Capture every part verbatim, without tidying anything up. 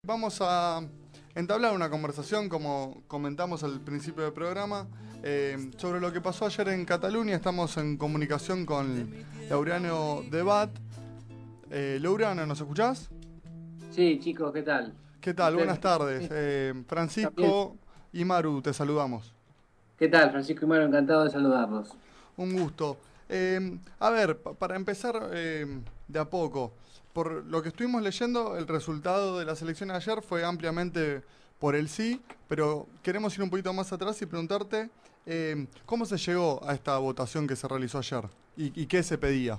vamos a entablar una conversación, como comentamos al principio del programa, eh, sobre lo que pasó ayer en Cataluña. Estamos en comunicación con Laureano Debat. Eh, Laureano, ¿nos escuchás? Sí, chicos, ¿qué tal? ¿Qué tal? ¿Ustedes me Buenas escuchan tardes. bien? Eh, También. Francisco y Maru, te saludamos. ¿Qué tal, Francisco y Mario? Encantado de saludarlos. Un gusto. Eh, a ver, pa- para empezar eh, de a poco, por lo que estuvimos leyendo, el resultado de las elecciones de ayer fue ampliamente por el sí, pero queremos ir un poquito más atrás y preguntarte eh, cómo se llegó a esta votación que se realizó ayer y, y qué se pedía.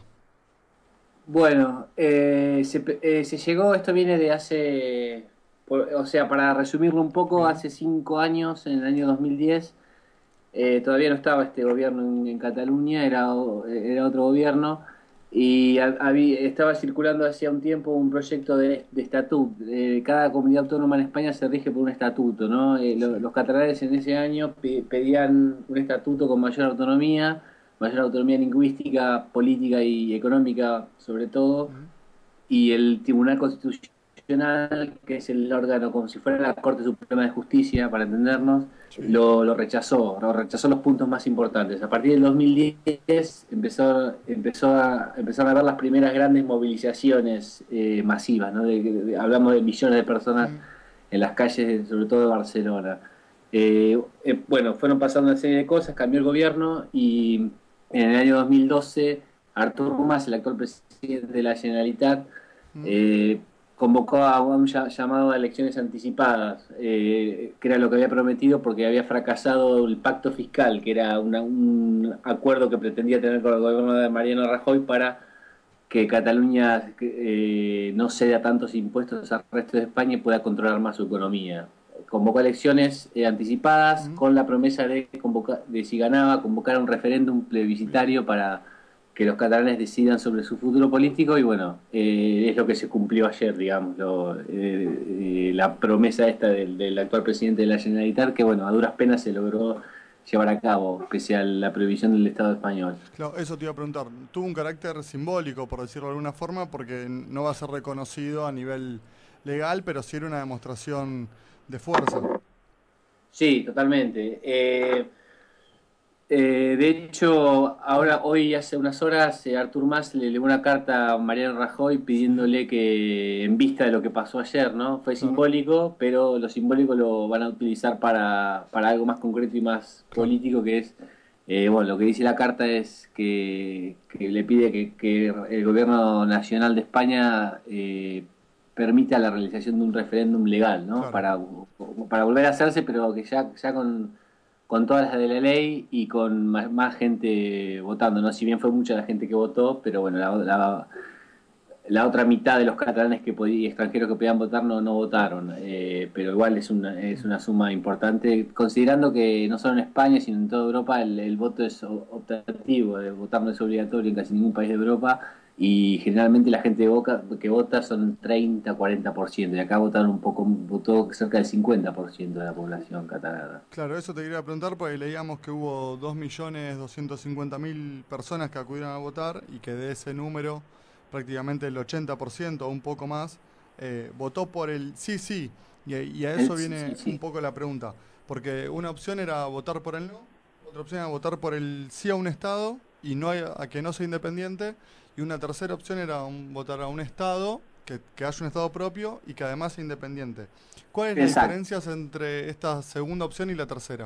Bueno, eh, se, pe- eh, se llegó, esto viene de hace, por- o sea, para resumirlo un poco, Bien. hace cinco años, en el año dos mil diez, eh, todavía no estaba este gobierno en, en Cataluña, era, o- era otro gobierno, y ha- habí- estaba circulando hacía un tiempo un proyecto de, de estatuto. Eh, cada comunidad autónoma en España se rige por un estatuto, ¿no? Eh, lo- Sí. los catalanes en ese año pe- pedían un estatuto con mayor autonomía, mayor autonomía lingüística, política y económica, sobre todo, Mm. y el Tribunal Constitucional, que es el órgano como si fuera la Corte Suprema de Justicia, para entendernos, Sí. lo, lo rechazó, lo rechazó los puntos más importantes. A partir del dos mil diez empezó, empezó a, empezaron a ver las primeras grandes movilizaciones eh, masivas, ¿no? De- de- hablamos de millones de personas Mm. en las calles, sobre todo de Barcelona. Eh, eh, bueno, fueron pasando una serie de cosas, cambió el gobierno y en el año dos mil doce Artur Mas, el actual presidente de la Generalitat, Mm. eh, convocó a un ll- llamado a elecciones anticipadas, eh, que era lo que había prometido porque había fracasado el pacto fiscal, que era una- un acuerdo que pretendía tener con el gobierno de Mariano Rajoy para que Cataluña eh, no ceda tantos impuestos al resto de España y pueda controlar más su economía. Convocó elecciones eh, anticipadas Mm. con la promesa de, convocar, de si ganaba, convocar un referéndum Bien. plebiscitario para que los catalanes decidan sobre su futuro político y bueno, eh, es lo que se cumplió ayer, digamos, lo, eh, eh, la promesa esta del, del actual presidente de la Generalitat, que bueno, a duras penas se logró llevar a cabo, pese a la prohibición del Estado español. Claro, eso te iba a preguntar. Tuvo un carácter simbólico, por decirlo de alguna forma, porque no va a ser reconocido a nivel legal, pero sí era una demostración de fuerza. Sí, totalmente. Eh, Eh, de hecho, ahora, hoy, hace unas horas, eh, Artur Mas le llegó una carta a Mariano Rajoy Sí, pidiéndole que, en vista de lo que pasó ayer, ¿no? Fue claro, simbólico, pero lo simbólico lo van a utilizar para, para algo más concreto y más claro. político, que es, eh, bueno, lo que dice la carta es que, que le pide que, que el gobierno nacional de España eh, permita la realización de un referéndum legal, ¿no? Claro. Para, para volver a hacerse, pero que ya, ya con con todas las de la ley y con más, más gente votando, ¿no? Si bien fue mucha la gente que votó, pero bueno, la, la, la otra mitad de los catalanes que podían, extranjeros que podían votar no, no votaron, eh, pero igual es una, es Mm. una suma importante, considerando que no solo en España, sino en toda Europa el, el voto es optativo, el votar no es obligatorio en casi ningún país de Europa, y generalmente la gente boca, que vota son treinta cuarenta por ciento, y acá votaron un poco, votó cerca del cincuenta por ciento de la población catalana. Claro, eso te quería preguntar porque leíamos que hubo dos millones doscientos cincuenta mil personas que acudieron a votar y que de ese número prácticamente el ochenta por ciento o un poco más eh, votó por el sí, sí. Y, y a El, eso sí, sí, viene un sí. poco la pregunta. Porque una opción era votar por el no, otra opción era votar por el sí a un Estado y no a, a que no sea independiente. Y una tercera opción era un- votar a un Estado, que, que haya un Estado propio y que además sea independiente. ¿Cuáles las Exacto. diferencias entre esta segunda opción y la tercera?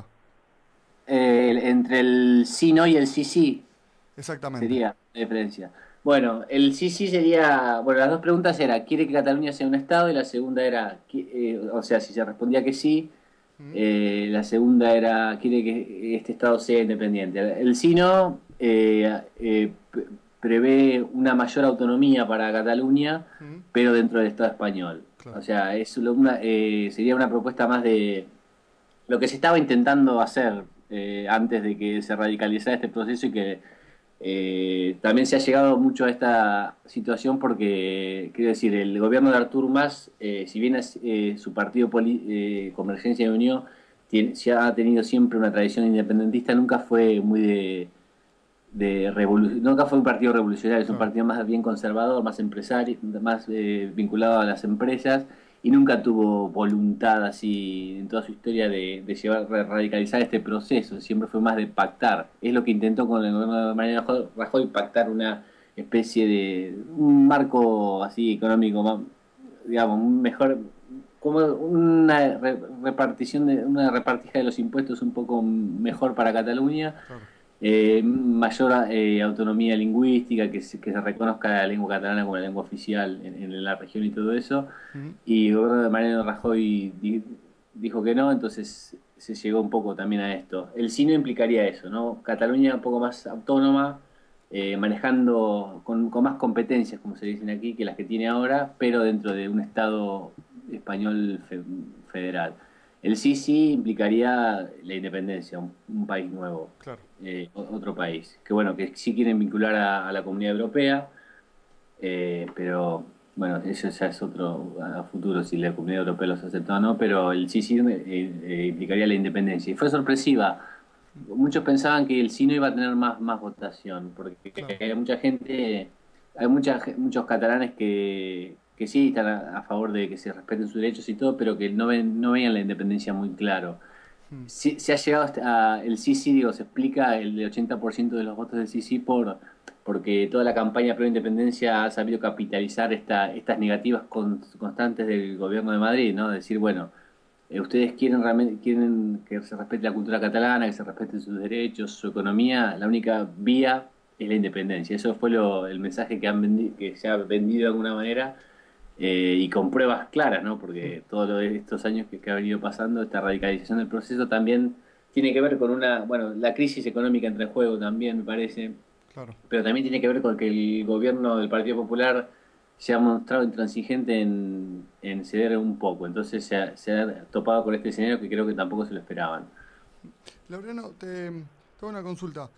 Eh, entre el sí no y el sí sí Exactamente. sería la diferencia. Bueno, el sí sí sería, bueno, las dos preguntas era, ¿quiere que Cataluña sea un estado? Y la segunda era, qui- eh, o sea, si se respondía que sí, ¿Mm? eh, la segunda era, ¿quiere que este estado sea independiente? El sí no eh, eh, pre- prevé una mayor autonomía para Cataluña, ¿Mm? pero dentro del Estado español. O Claro. sea, es lo- una, eh, sería una propuesta más de lo que se estaba intentando hacer eh, antes de que se radicalizara este proceso y que eh, también se ha llegado mucho a esta situación porque, quiero decir, el gobierno de Artur Mas, eh, si bien es, eh, su partido poli- eh, Convergencia y Unión tiene, se ha tenido siempre una tradición independentista, nunca fue muy de, de revolu- nunca fue un partido revolucionario, es un Claro. partido más bien conservador, más empresario, más eh, vinculado a las empresas y nunca tuvo voluntad así en toda su historia de, de llevar, de radicalizar este proceso, siempre fue más de pactar. Es lo que intentó con el gobierno de Mariano Rajoy, pactar una especie de un marco así económico más, digamos, un mejor, como una re- repartición de una repartija de los impuestos un poco mejor para Cataluña, Claro. eh, mayor eh, autonomía lingüística, que se, que se reconozca la lengua catalana como la lengua oficial en, en la región y todo eso. Ujú. Y el gobierno de Mariano Rajoy di- dijo que no, entonces se llegó un poco también a esto. El sí no implicaría eso, ¿no? Cataluña un poco más autónoma, eh, manejando con, con más competencias, como se dicen aquí, que las que tiene ahora, pero dentro de un Estado español fe- federal. El sí sí implicaría la independencia, un, un país nuevo, Claro. eh, o- otro país. Que bueno, que sí quieren vincular a, a la Comunidad Europea, eh, pero bueno, eso ya es otro a futuro, si la Comunidad Europea los acepta o no, pero el sí sí eh, eh, implicaría la independencia. Y fue sorpresiva. Muchos pensaban que el sí no iba a tener más, más votación, porque Claro. hay mucha gente, hay mucha, ge- muchos catalanes que, que sí están a, a favor de que se respeten sus derechos y todo, pero que no ven, no veían la independencia muy claro. Mm. Sí, se ha llegado hasta el sí sí, digo, se explica el ochenta por ciento de los votos del sí sí por, porque toda la campaña pro independencia ha sabido capitalizar esta, estas negativas con- constantes del gobierno de Madrid, ¿no? Decir, bueno, eh, ustedes quieren realmente quieren que se respete la cultura catalana, que se respeten sus derechos, su economía, la única vía es la independencia. Eso fue lo, el mensaje que han vendi- que se ha vendido de alguna manera, eh, y con pruebas claras, ¿no? Mm. Porque todos lo de estos años que, que ha venido pasando, esta radicalización del proceso también tiene que ver con una, bueno, la crisis económica entra en juego también, me parece, Claro. pero también tiene que ver con que el gobierno del Partido Popular se ha mostrado intransigente en, en ceder un poco, entonces se ha, se ha topado con este escenario que creo que tampoco se lo esperaban. Laureano, te tengo una consulta.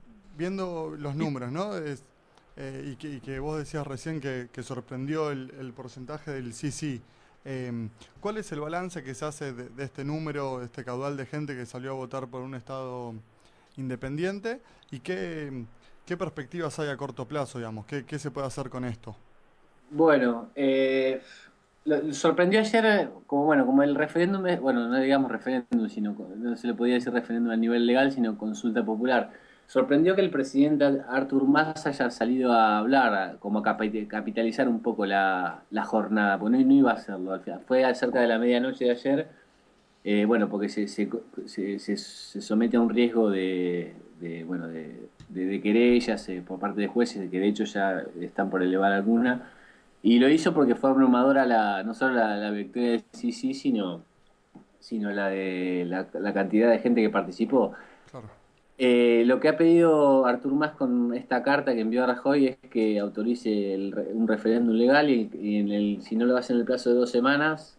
Viendo los números, ¿no? Es, eh, y, que, y que vos decías recién que, que sorprendió el, el porcentaje del sí sí. Em, ¿cuál es el balance que se hace de, de este número, de este caudal de gente que salió a votar por un Estado independiente? ¿Y qué, qué perspectivas hay a corto plazo, digamos? ¿Qué, qué se puede hacer con esto? Bueno, eh, lo- sorprendió ayer, eh, como bueno, como el referéndum, es- bueno, no digamos referéndum, sino co- no se le podía decir referéndum a nivel legal, sino consulta popular. Sorprendió que el presidente Artur Mas haya salido a hablar, a- como a capi- capitalizar un poco la, la jornada, porque no, no iba a hacerlo al final. Fue cerca de la medianoche de ayer, eh, bueno, porque se, se, se- se- se somete a un riesgo de, de, bueno, de, de, de querellas, eh, por parte de jueces, que de hecho ya están por elevar alguna. Y lo hizo porque fue abrumadora la, no solo la, la victoria del sí sí, sino, sino la de la, la cantidad de gente que participó. Claro. Eh, lo que ha pedido Artur Mas con esta carta que envió a Rajoy es que autorice el re- un referéndum legal y, y en el, si no lo hace en el plazo de dos semanas,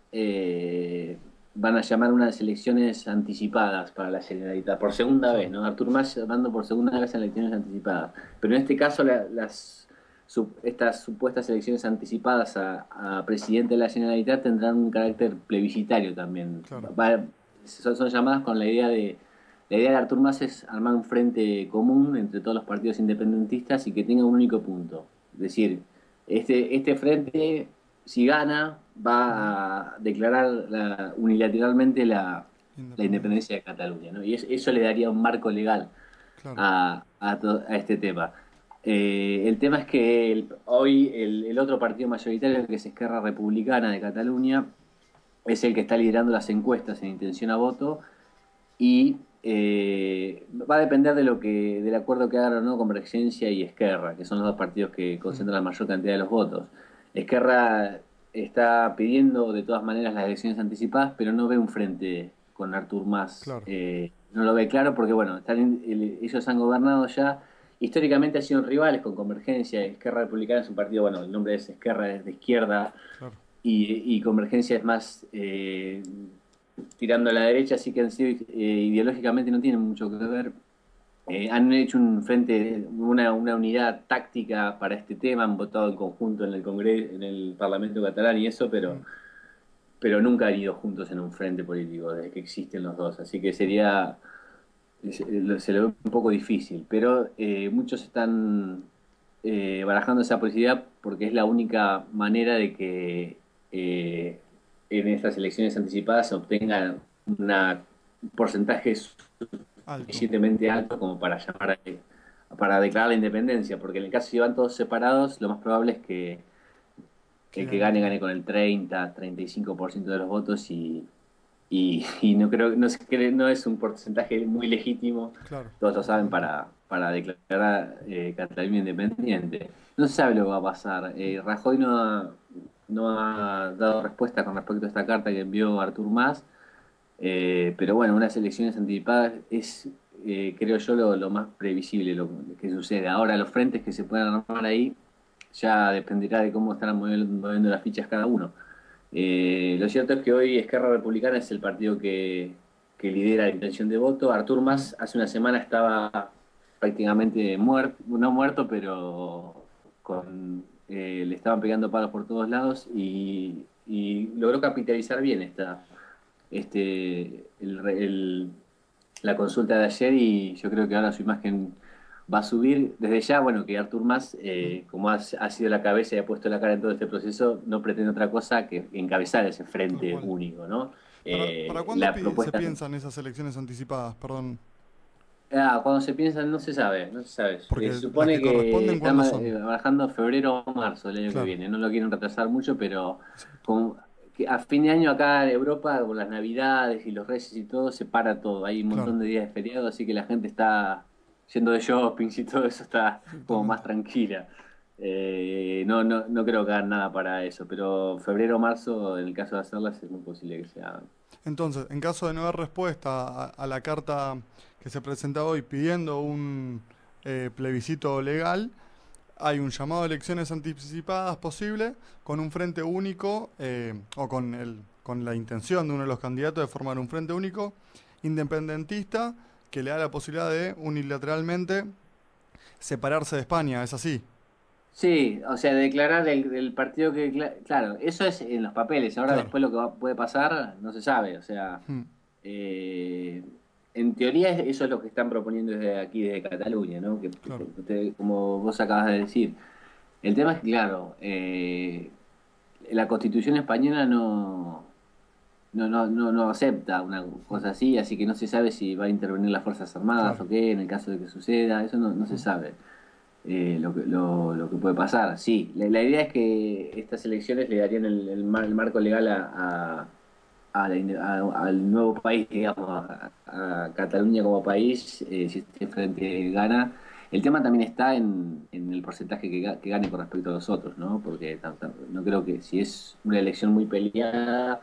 eh, van a llamar unas elecciones anticipadas para la Generalitat, por segunda vez, Claro. ¿no? Artur Mas llamando por segunda vez a elecciones anticipadas. Pero en este caso la- las, su- estas supuestas elecciones anticipadas a, a presidente de la Generalitat tendrán un carácter plebiscitario también. Claro. Va- son, son llamadas con la idea de la idea de Artur Mas es armar un frente común entre todos los partidos independentistas y que tenga un único punto. Es decir, este, este frente, si gana, Ujú. va a declarar la- unilateralmente la, la Independencia. independencia de Cataluña, ¿no? Y es- eso le daría un marco legal Claro. a, a to- a este tema. Eh, el tema es que el- hoy el, el otro partido mayoritario, que es Esquerra Republicana de Cataluña, es el que está liderando las encuestas en intención a voto y eh, va a depender de lo que del acuerdo que hagan o no Convergencia y Esquerra, que son los dos partidos que Mm. concentran la mayor cantidad de los votos. Esquerra está pidiendo de todas maneras las elecciones anticipadas, pero no ve un frente con Artur Mas, Claro. eh, no lo ve claro porque bueno, están en- el- ellos han gobernado ya. Históricamente han sido rivales con Convergencia. Esquerra Republicana es un partido, bueno, el nombre es Esquerra, es de izquierda, Claro. y, y Convergencia es más, eh, tirando a la derecha, así que han sido, eh, ideológicamente no tienen mucho que ver. Eh, han hecho un frente, una, una unidad táctica para este tema, han votado en conjunto en el Congreso, en el Parlamento catalán y eso, pero, Mm. pero nunca han ido juntos en un frente político desde que existen los dos. Así que sería, se, se lo ve un poco difícil, pero eh, muchos están eh, barajando esa posibilidad porque es la única manera de que eh, en estas elecciones anticipadas se obtenga una, un porcentaje Alto. suficientemente alto como para llamar a- para declarar la independencia, porque en el caso si van todos separados, lo más probable es que Que el que gane gane otro. gane con el treinta, treinta y cinco por ciento de los votos y, y, y no creo no, se cree- no es un porcentaje muy legítimo, Claro, todos lo saben, totalmente. para, para declarar eh, Cataluña independiente. No se sabe lo que va a pasar. Eh, Rajoy no ha, no ha dado respuesta con respecto a esta carta que envió Artur Mas, eh, pero bueno, unas elecciones anticipadas es, eh, creo yo, lo, lo más previsible lo que sucede. Ahora, los frentes que se puedan armar ahí ya dependerá de cómo estarán moviendo, moviendo las fichas cada uno. Eh, lo cierto es que hoy Esquerra Republicana es el partido que, que lidera la intención de voto. Artur Mm, Mas hace una semana estaba prácticamente muerto, no muerto, pero con, eh, le estaban pegando palos por todos lados y, y logró capitalizar bien esta, este, el, el- la consulta de ayer y yo creo que ahora su imagen va a subir. Desde ya, bueno, que Artur Mas, mm. eh, como ha, ha sido la cabeza y ha puesto la cara en todo este proceso, no pretende otra cosa que encabezar ese Tal frente cual. único, ¿no? ¿Para, para Eh, cuándo la pi- se propuesta... piensan esas elecciones anticipadas? Perdón. Ah, cuando se piensa, no se sabe, no se sabe. Eh, se Porque las supone que que corresponden, están ¿cuándo eh, son? barajando febrero o marzo el año que Claro, viene. No lo quieren retrasar mucho, pero exacto. como que a fin de año acá en Europa, con las Navidades y los Reyes y todo, se para todo. Hay un Claro, montón de días de feriado, así que la gente está yendo de shopping y todo eso está sí, como más totalmente. tranquila. Eh, no, no, no creo que hagan nada para eso, pero febrero o marzo, en el caso de hacerlas, es muy posible que sea. Entonces, en caso de no haber respuesta a, a la carta que se presenta hoy pidiendo un eh, plebiscito legal, hay un llamado a elecciones anticipadas posible con un frente único eh, o con, el, con la intención de uno de los candidatos de formar un frente único independentista que le da la posibilidad de unilateralmente separarse de España. ¿Es así? Sí, o sea, declarar el, el partido que... cla- Claro, eso es en los papeles. Ahora Claro. después lo que va- puede pasar no se sabe. O sea, Hmm, eh, en teoría es- eso es lo que están proponiendo desde aquí, desde Cataluña, ¿no? Que, que- claro. que- como vos acabas de decir. El tema es que, claro, eh, la Constitución española no, no, no, no, no acepta una Hmm, cosa así, así que no se sabe si va a intervenir las Fuerzas Armadas claro. o qué, en el caso de que suceda. Eso no, no se Hmm, sabe eh, lo, que, lo, lo que puede pasar. Sí, la, la idea es que estas elecciones le darían el, el, mar- el marco legal a, a- a la inde- a- al nuevo país, digamos, a, a Cataluña como país, eh, si este frente gana. El tema también está en, en el porcentaje que, ga- que gane con respecto a los otros, ¿no? Porque tam- tam- no creo que si es una elección muy peleada,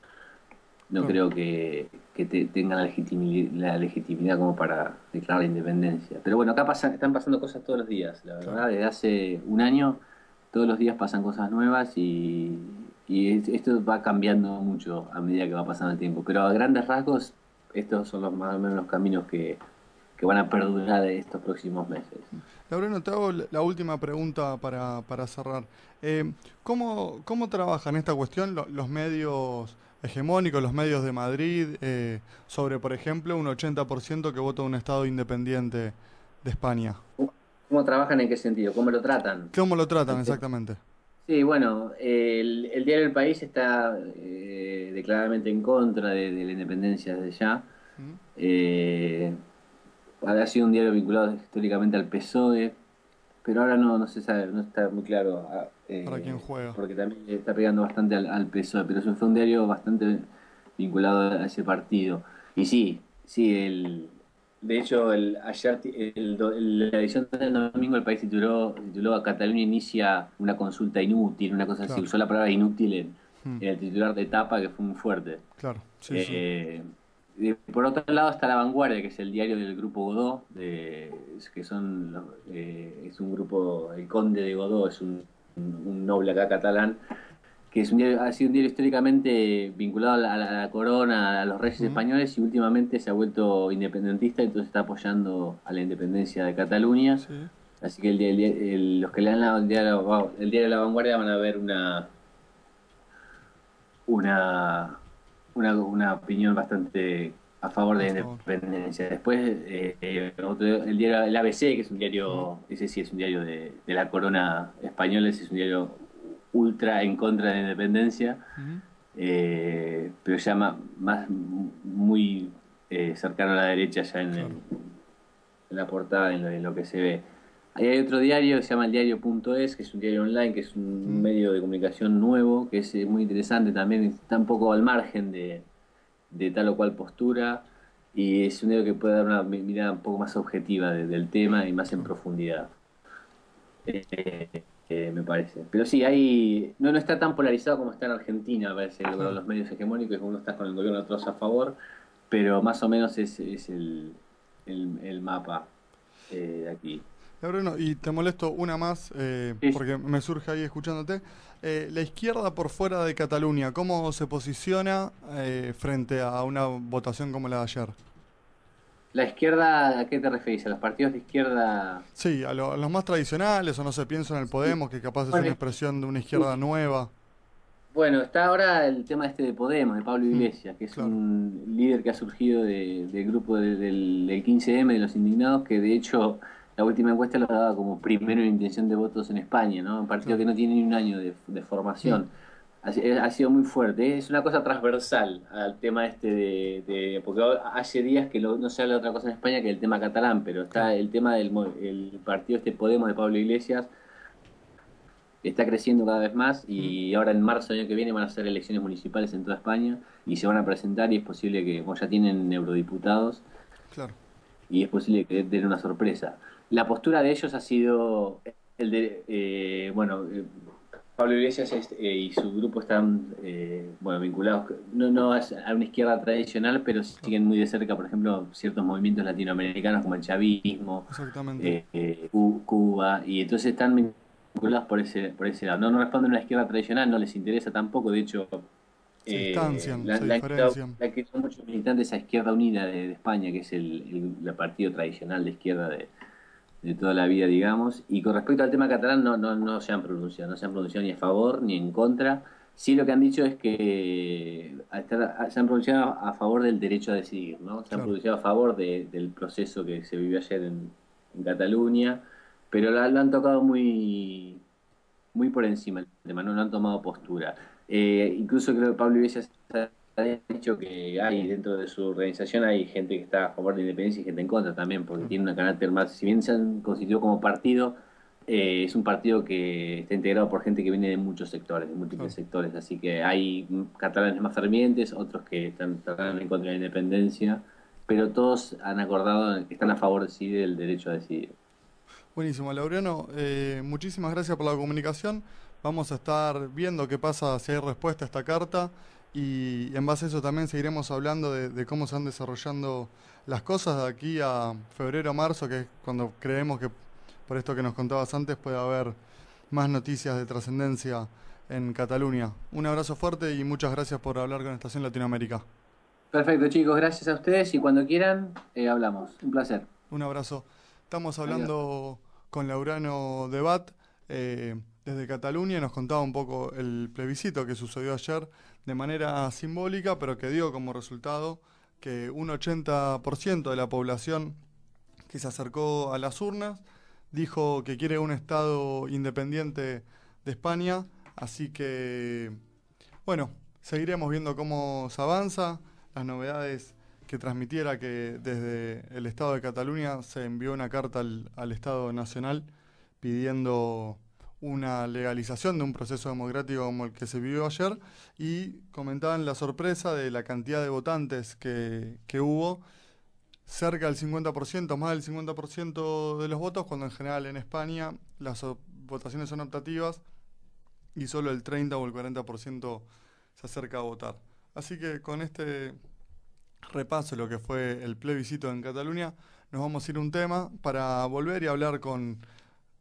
no claro. creo que, que te- tenga la legitimidad, la legitimidad como para declarar la independencia. Pero bueno, acá pasan, están pasando cosas todos los días, la Claro. verdad, desde hace un año todos los días pasan cosas nuevas y, y es- esto va cambiando mucho a medida que va pasando el tiempo. Pero a grandes rasgos, estos son los más o menos los caminos que, que van a perdurar estos próximos meses. Laureano, te hago la última pregunta para, para cerrar. Eh, ¿cómo, ¿Cómo trabajan esta cuestión lo- los medios hegemónicos, los medios de Madrid, eh, sobre, por ejemplo, un ochenta por ciento que vota un Estado independiente de España? ¿Cómo, cómo trabajan en qué sentido? ¿Cómo lo tratan? ¿Cómo lo tratan El tema. exactamente? Sí, bueno, el, el diario El País está eh, declaradamente en contra de, de la independencia desde ya. ¿Mm? Eh, ha sido un diario vinculado históricamente al P S O E, pero ahora no, no se sabe, no está muy claro, ah, ¿Para quién eh, juega? porque también le está pegando bastante al, al P S O E, pero eso fue un diario bastante vinculado a ese partido. Y sí, sí, el, de hecho, el, ayer, ti- el, do- la edición del domingo, El País tituló, tituló a Cataluña inicia una consulta inútil, una cosa así, Claro. usó la palabra inútil en, Mm, en el titular de etapa, que fue muy fuerte. claro, sí, sí. Eh, y por otro lado está La Vanguardia, que es el diario del grupo Godó, de, es- que son los- eh, es un grupo, el conde de Godó es un, un- un noble acá catalán, que es un diario- ha sido un diario históricamente vinculado a la, a la corona, a los reyes Mm, españoles, y últimamente se ha vuelto independentista, entonces está apoyando a la independencia de Cataluña. sí. Así que el, el- el- los que lean la- el diario, el diario de La Vanguardia van a ver una, una, una, una opinión bastante a favor A de la favor. independencia. Después, eh, eh, otro- el diario el A B C, que es un Mm, diario, ese sí es un diario de, de la corona española, ese es un diario ultra en contra de la independencia. mm. eh, pero ya más, más muy eh, cercano a la derecha, ya en, el- Claro. en la portada, en lo, en lo que se ve. Ahí hay otro diario que se llama el diario punto es, que es un diario online, que es un Mm. medio de comunicación nuevo, que es eh, muy interesante también, está un poco al margen de, de tal o cual postura, y es un diario que puede dar una mi- mirada un poco más objetiva de- del tema y más en Claro. profundidad, eh, eh, me parece. Pero sí, hay, no, no está tan polarizado como está en Argentina, me parece, lo- Claro. los medios hegemónicos, uno está con el gobierno, otros a favor, pero más o menos es, es el, el, el mapa eh, de aquí. Ya, Bruno, y te molesto una más, eh, Sí, porque me surge ahí escuchándote. Eh, la izquierda por fuera de Cataluña, ¿cómo se posiciona eh, frente a una votación como la de ayer? la izquierda, ¿a qué te referís? ¿A los partidos de izquierda? Sí, a, lo- a los más tradicionales, o no sé, pienso en el Sí. Podemos, que capaz es una Bueno, expresión de una sí. izquierda nueva. Bueno, está ahora el tema este de Podemos, de Pablo Mm, Iglesias, que es claro. un líder que ha surgido de- del grupo de- del, del quince eme de los indignados, que de hecho la última encuesta lo daba como primero en intención de votos en España, ¿no? Un partido Claro. que no tiene ni un año de, de Mm, formación. Ha, si- ha sido muy fuerte, ¿eh? Es una cosa transversal al tema este de, de- porque hace días que lo- no se habla de otra cosa en España que el tema catalán, pero claro. está el tema del mo- el partido este Podemos de Pablo Iglesias está creciendo cada vez más Mm, y ahora en marzo del año que viene van a ser elecciones municipales en toda España y se van a presentar y es posible que, como ya tienen eurodiputados, claro. y es posible que den una sorpresa. La postura de ellos ha sido el de, eh, bueno, eh, Pablo Iglesias es- eh, y su grupo están, eh, bueno, vinculados, no, no a a una izquierda tradicional, pero Claro. siguen muy de cerca, por ejemplo, ciertos movimientos latinoamericanos como el chavismo, Exactamente. eh, eh, Cu- Cuba, y entonces están vinculados por ese, por ese lado. No, no responden a una izquierda tradicional, no les interesa tampoco, de hecho, Se eh, distancian, la, se la han quitado, diferencian. la han quitado muchos militantes a Izquierda Unida de, de España, que es el, el- el partido tradicional de izquierda de, de toda la vida, digamos. Y con respecto al tema catalán, no, no, no se han pronunciado, no se han pronunciado ni a favor ni en contra. Sí, lo que han dicho es que a estar- a- se han pronunciado a favor del derecho a decidir, ¿no? Se han Claro. pronunciado a favor de- del proceso que se vivió ayer en, en Cataluña, pero lo, lo han tocado muy, muy por encima el tema, no, no han tomado postura. Eh, incluso creo que Pablo Iglesias ha dicho que hay dentro de su organización hay gente que está a favor de la independencia y gente en contra también, porque Claro. tiene un carácter más, si bien se han constituido como partido, eh, es un partido que está integrado por gente que viene de muchos sectores, de múltiples Claro. sectores, así que hay mm, catalanes más fervientes, otros que están, están en contra de la independencia, pero todos han acordado que están a favor sí del derecho a decidir. Buenísimo, Laureano. Eh, muchísimas gracias por la comunicación. Vamos a estar viendo qué pasa si hay respuesta a esta carta y en base a eso también seguiremos hablando de, de cómo se van desarrollando las cosas de aquí a febrero o marzo, que es cuando creemos que, por esto que nos contabas antes, puede haber más noticias de trascendencia en Cataluña. Un abrazo fuerte y muchas gracias por hablar con Estación Latinoamérica. Perfecto, chicos, gracias a ustedes y cuando quieran, eh, hablamos. Un placer. Un abrazo. Estamos Adiós. hablando con Laurano Debat eh, desde Cataluña y nos contaba un poco el plebiscito que sucedió ayer de manera simbólica, pero que dio como resultado que un ochenta por ciento de la población que se acercó a las urnas dijo que quiere un Estado independiente de España. Así que, bueno, seguiremos viendo cómo se avanza, las novedades que transmitiera que desde el Estado de Cataluña se envió una carta al, al Estado Nacional pidiendo una legalización de un proceso democrático como el que se vivió ayer y comentaban la sorpresa de la cantidad de votantes que, que hubo, cerca del cincuenta por ciento, más del cincuenta por ciento de los votos, cuando en general en España las o- votaciones son optativas y solo el treinta o el cuarenta por ciento se acerca a votar. Así que con este repaso de lo que fue el plebiscito en Cataluña, nos vamos a ir a un tema para volver y hablar con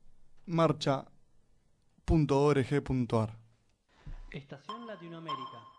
marcha punto org punto ar. Estación Latinoamérica.